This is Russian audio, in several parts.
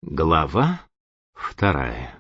Глава 2.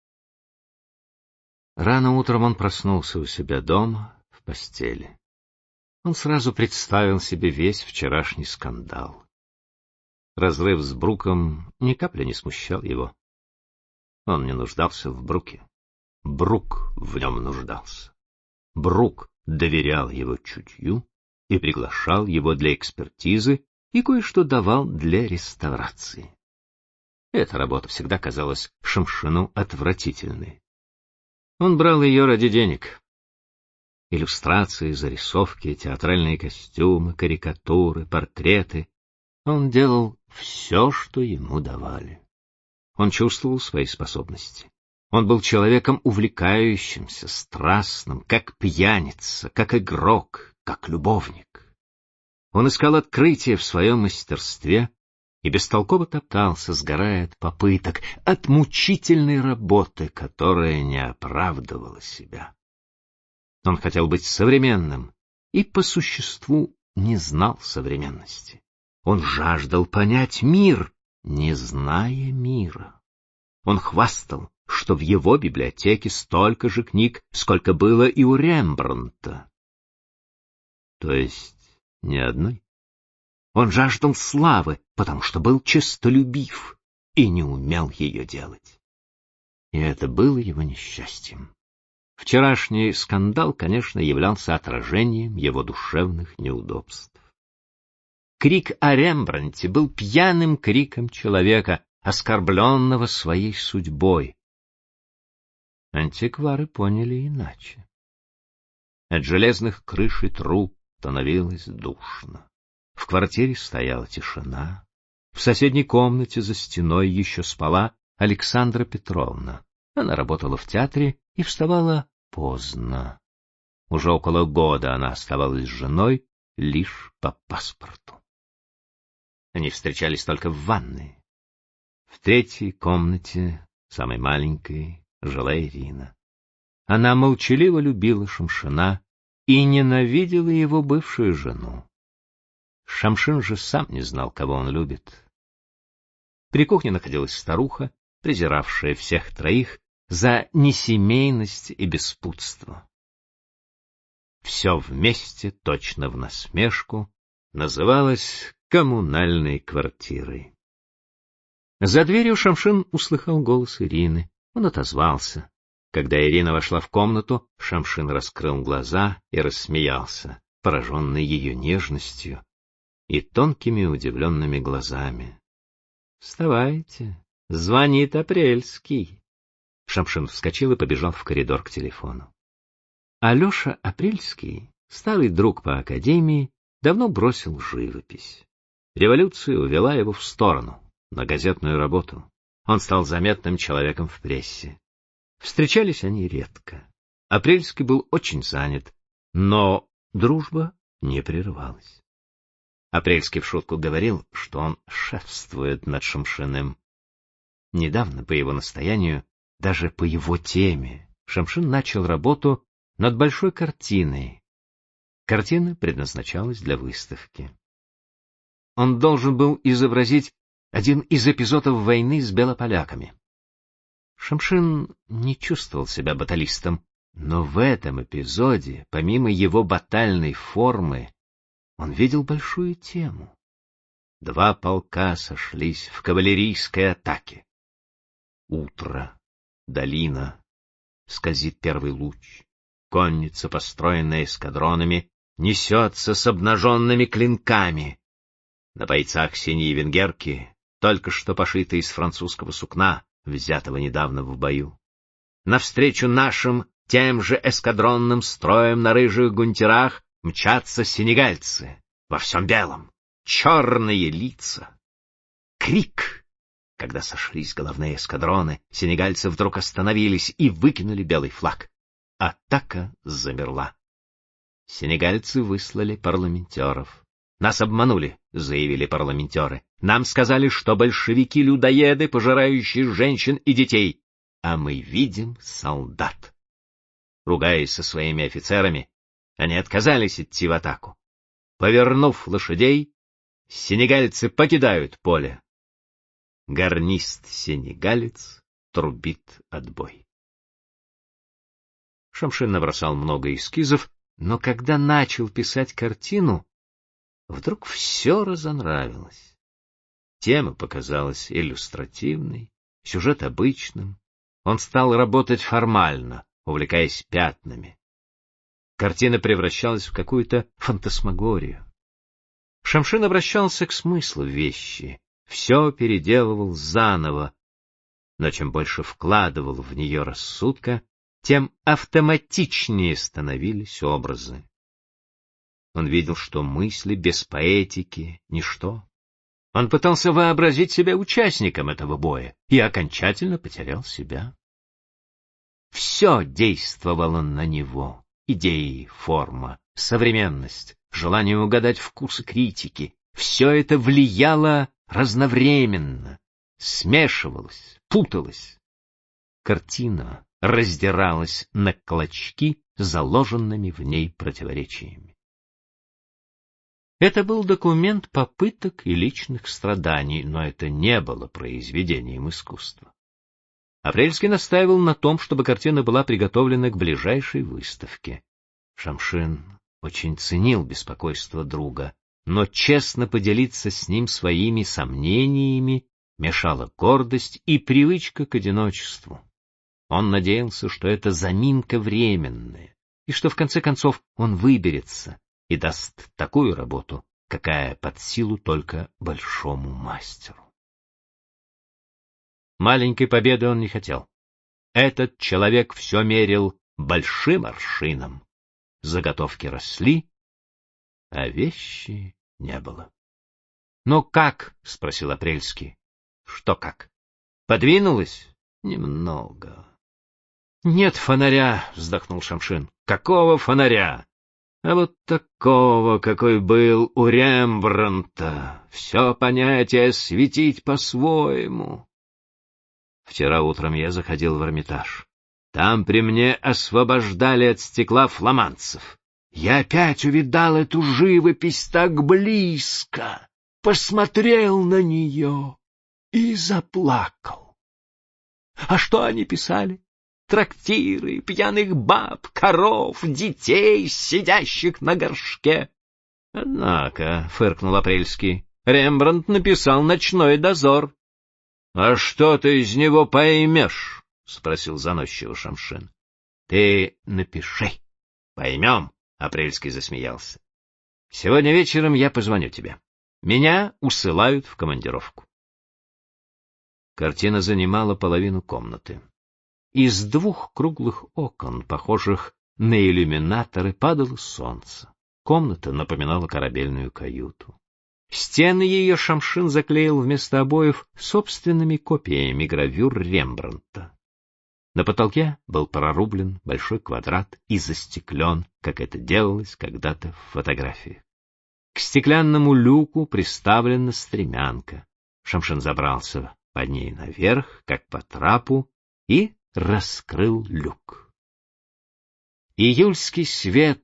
Рано утром он проснулся у себя дома, в постели. Он сразу представил себе весь вчерашний скандал. Разрыв с Бруком ни капли не смущал его. Он не нуждался в Бруке. Брук в нем нуждался. Брук доверял его чутью и приглашал его для экспертизы и кое-что давал для реставрации. Эта работа всегда казалась Шамшину отвратительной. Он брал ее ради денег. Иллюстрации, зарисовки, театральные костюмы, карикатуры, портреты. Он делал все, что ему давали. Он чувствовал свои способности. Он был человеком увлекающимся, страстным, как пьяница, как игрок, как любовник. Он искал открытия в своем мастерстве и бестолково топтался, сгорая от попыток, от мучительной работы, которая не оправдывала себя. Он хотел быть современным и по существу не знал современности. Он жаждал понять мир, не зная мира. Он хвастал, что в его библиотеке столько же книг, сколько было и у Рембрандта. То есть ни одной. Он жаждал славы, потому что был честолюбив и не умел ее делать. И это было его несчастьем. Вчерашний скандал, конечно, являлся отражением его душевных неудобств. Крик о Рембрандте был пьяным криком человека, оскорбленного своей судьбой. Антиквары поняли иначе. От железных крыш и труб становилось душно. В квартире стояла тишина. В соседней комнате за стеной еще спала Александра Петровна. Она работала в театре и вставала поздно. Уже около года она оставалась с женой лишь по паспорту. Они встречались только в ванной. В третьей комнате, самой маленькой, жила Ирина. Она молчаливо любила Шамшина и ненавидела его бывшую жену. Шамшин же сам не знал, кого он любит. При кухне находилась старуха, презиравшая всех троих за несемейность и беспутство. Все вместе, точно в насмешку, называлось коммунальной квартирой. За дверью Шамшин услыхал голос Ирины. Он отозвался. Когда Ирина вошла в комнату, Шамшин раскрыл глаза и рассмеялся, пораженный ее нежностью и тонкими удивленными глазами. — Вставайте, звонит Апрельский. Шамшин вскочил и побежал в коридор к телефону. Алеша Апрельский, старый друг по академии, давно бросил живопись. Революция увела его в сторону, на газетную работу. Он стал заметным человеком в прессе. Встречались они редко. Апрельский был очень занят, но дружба не прерывалась. Апрельский в шутку говорил, что он шефствует над Шамшиным. Недавно, по его настоянию, даже по его теме, Шамшин начал работу над большой картиной. Картина предназначалась для выставки. Он должен был изобразить один из эпизодов войны с белополяками. Шамшин не чувствовал себя баталистом, но в этом эпизоде, помимо его батальной формы, он видел большую тему. Два полка сошлись в кавалерийской атаке. Утро, долина, скользит первый луч. Конница, построенная эскадронами, несется с обнаженными клинками. На бойцах синие венгерки, только что пошитые из французского сукна, взятого недавно в бою. Навстречу нашим тем же эскадронным строем на рыжих гунтерах мчатся сенегальцы во всем белом, черные лица. Крик! Когда сошлись головные эскадроны, сенегальцы вдруг остановились и выкинули белый флаг. Атака замерла. Сенегальцы выслали парламентеров. «Нас обманули», — заявили парламентеры. «Нам сказали, что большевики — людоеды, пожирающие женщин и детей. А мы видим солдат». Ругаясь со своими офицерами, они отказались идти в атаку. Повернув лошадей, сенегальцы покидают поле. гарнист-сенегалец трубит отбой. Шамшин набросал много эскизов, но когда начал писать картину, вдруг все разонравилось. Тема показалась иллюстративной, сюжет обычным. Он стал работать формально, увлекаясь пятнами. Картина превращалась в какую-то фантасмагорию. Шамшин обращался к смыслу вещи, все переделывал заново, но чем больше вкладывал в нее рассудка, тем автоматичнее становились образы. Он видел, что мысли без поэтики — ничто. Он пытался вообразить себя участником этого боя и окончательно потерял себя. Все действовало на него — идеи, форма, современность, желание угадать вкусы критики. Все это влияло разновременно, смешивалось, путалось. Картина раздиралась на клочки заложенными в ней противоречиями. Это был документ попыток и личных страданий, но это не было произведением искусства. Апрельский настаивал на том, чтобы картина была приготовлена к ближайшей выставке. Шамшин очень ценил беспокойство друга, но честно поделиться с ним своими сомнениями мешала гордость и привычка к одиночеству. Он надеялся, что это заминка временная, и что в конце концов он выберется и даст такую работу, какая под силу только большому мастеру. Маленькой победы он не хотел. Этот человек все мерил большим аршином. Заготовки росли, а вещи не было. — Ну как? — спросил Апрельский. — Что как? Подвинулось? — Немного. — Нет фонаря, — вздохнул Шамшин. — Какого фонаря? А вот такого, какой был у Рембрандта. Все понятие светить по-своему. Вчера утром я заходил в Эрмитаж. Там при мне освобождали от стекла фламандцев. Я опять увидал эту живопись так близко, посмотрел на нее и заплакал. А что они писали? Трактиры, пьяных баб, коров, детей, сидящих на горшке. — Однако, — фыркнул Апрельский, — Рембрандт написал «Ночной дозор». — А что ты из него поймешь? — спросил заносчиво Шамшин. — Ты напиши. — Поймем, — Апрельский засмеялся. — Сегодня вечером я позвоню тебе. Меня усылают в командировку. Картина занимала половину комнаты. Из двух круглых окон, похожих на иллюминаторы, падало солнце. Комната напоминала корабельную каюту. Стены ее Шамшин заклеил вместо обоев собственными копиями гравюр Рембрандта. На потолке был прорублен большой квадрат и застеклен, как это делалось когда-то в фотографии. К стеклянному люку приставлена стремянка. Шамшин забрался под ней наверх, как по трапу, и раскрыл люк. Июльский свет,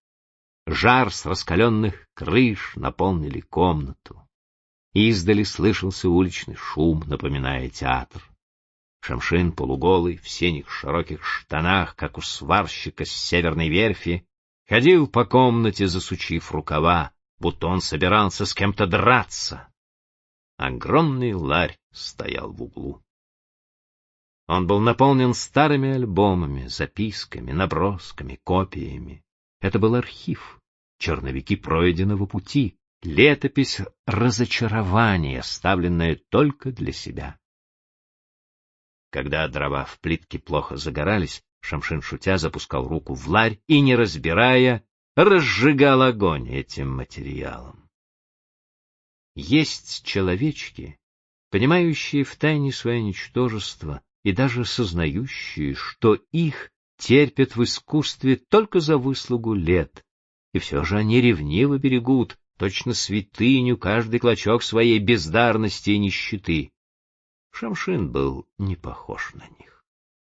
жар с раскаленных крыш наполнили комнату. Издали слышался уличный шум, напоминая театр. Шамшин, полуголый, в синих широких штанах, как у сварщика с северной верфи, ходил по комнате, засучив рукава, будто он собирался с кем-то драться. Огромный ларь стоял в углу. Он был наполнен старыми альбомами, записками, набросками, копиями. Это был архив, черновики пройденного пути, летопись разочарования, оставленная только для себя. Когда дрова в плитке плохо загорались, Шамшин, шутя, запускал руку в ларь и, не разбирая, разжигал огонь этим материалом. Есть человечки, понимающие втайне свое ничтожество и даже сознающие, что их терпят в искусстве только за выслугу лет, и все же они ревниво берегут, точно святыню, каждый клочок своей бездарности и нищеты. Шамшин был не похож на них.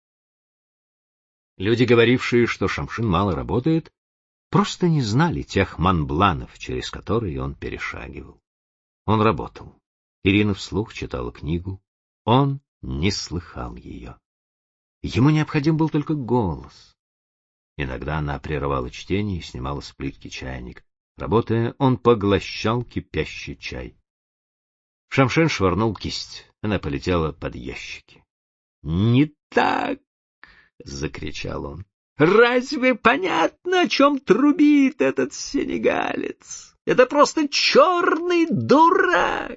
Люди, говорившие, что Шамшин мало работает, просто не знали тех манбланов, через которые он перешагивал. Он работал. Ирина вслух читала книгу. Он не слыхал ее. Ему необходим был только голос. Иногда она прерывала чтение и снимала с плитки чайник. Работая, он поглощал кипящий чай. Шамшин швырнул кисть. Она полетела под ящики. — Не так! — закричал он. — Разве понятно, о чем трубит этот сенегалец? Это просто черный дурак!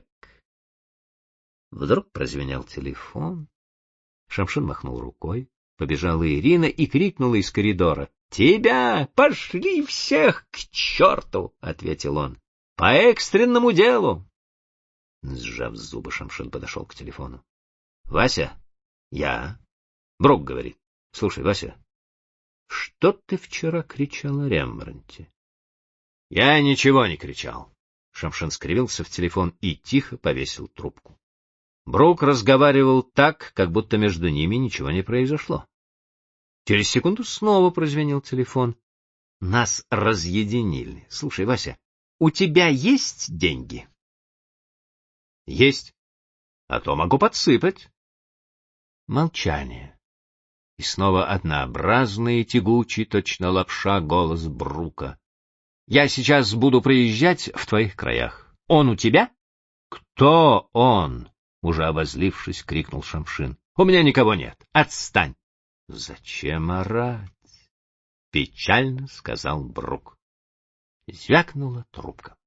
Вдруг прозвенел телефон. Шамшин махнул рукой. Побежала Ирина и крикнула из коридора. — Тебя! Пошли всех к черту! — ответил он. — По экстренному делу! Сжав зубы, Шамшин подошел к телефону. — Вася? — Я. — Брук говорит. — Слушай, Вася, что ты вчера кричал о Рембрандте? — Я ничего не кричал. Шамшин скривился в телефон и тихо повесил трубку. Брук разговаривал так, как будто между ними ничего не произошло. Через секунду снова прозвенел телефон. Нас разъединили. Слушай, Вася, у тебя есть деньги? Есть. А то могу подсыпать. Молчание. И снова однообразный и тягучий, точно лапша, голос Брука. Я сейчас буду приезжать в твоих краях. Он у тебя? Кто он? Уже обозлившись, крикнул Шамшин. — У меня никого нет. Отстань! — Зачем орать? — печально сказал Брук. Звякнула трубка.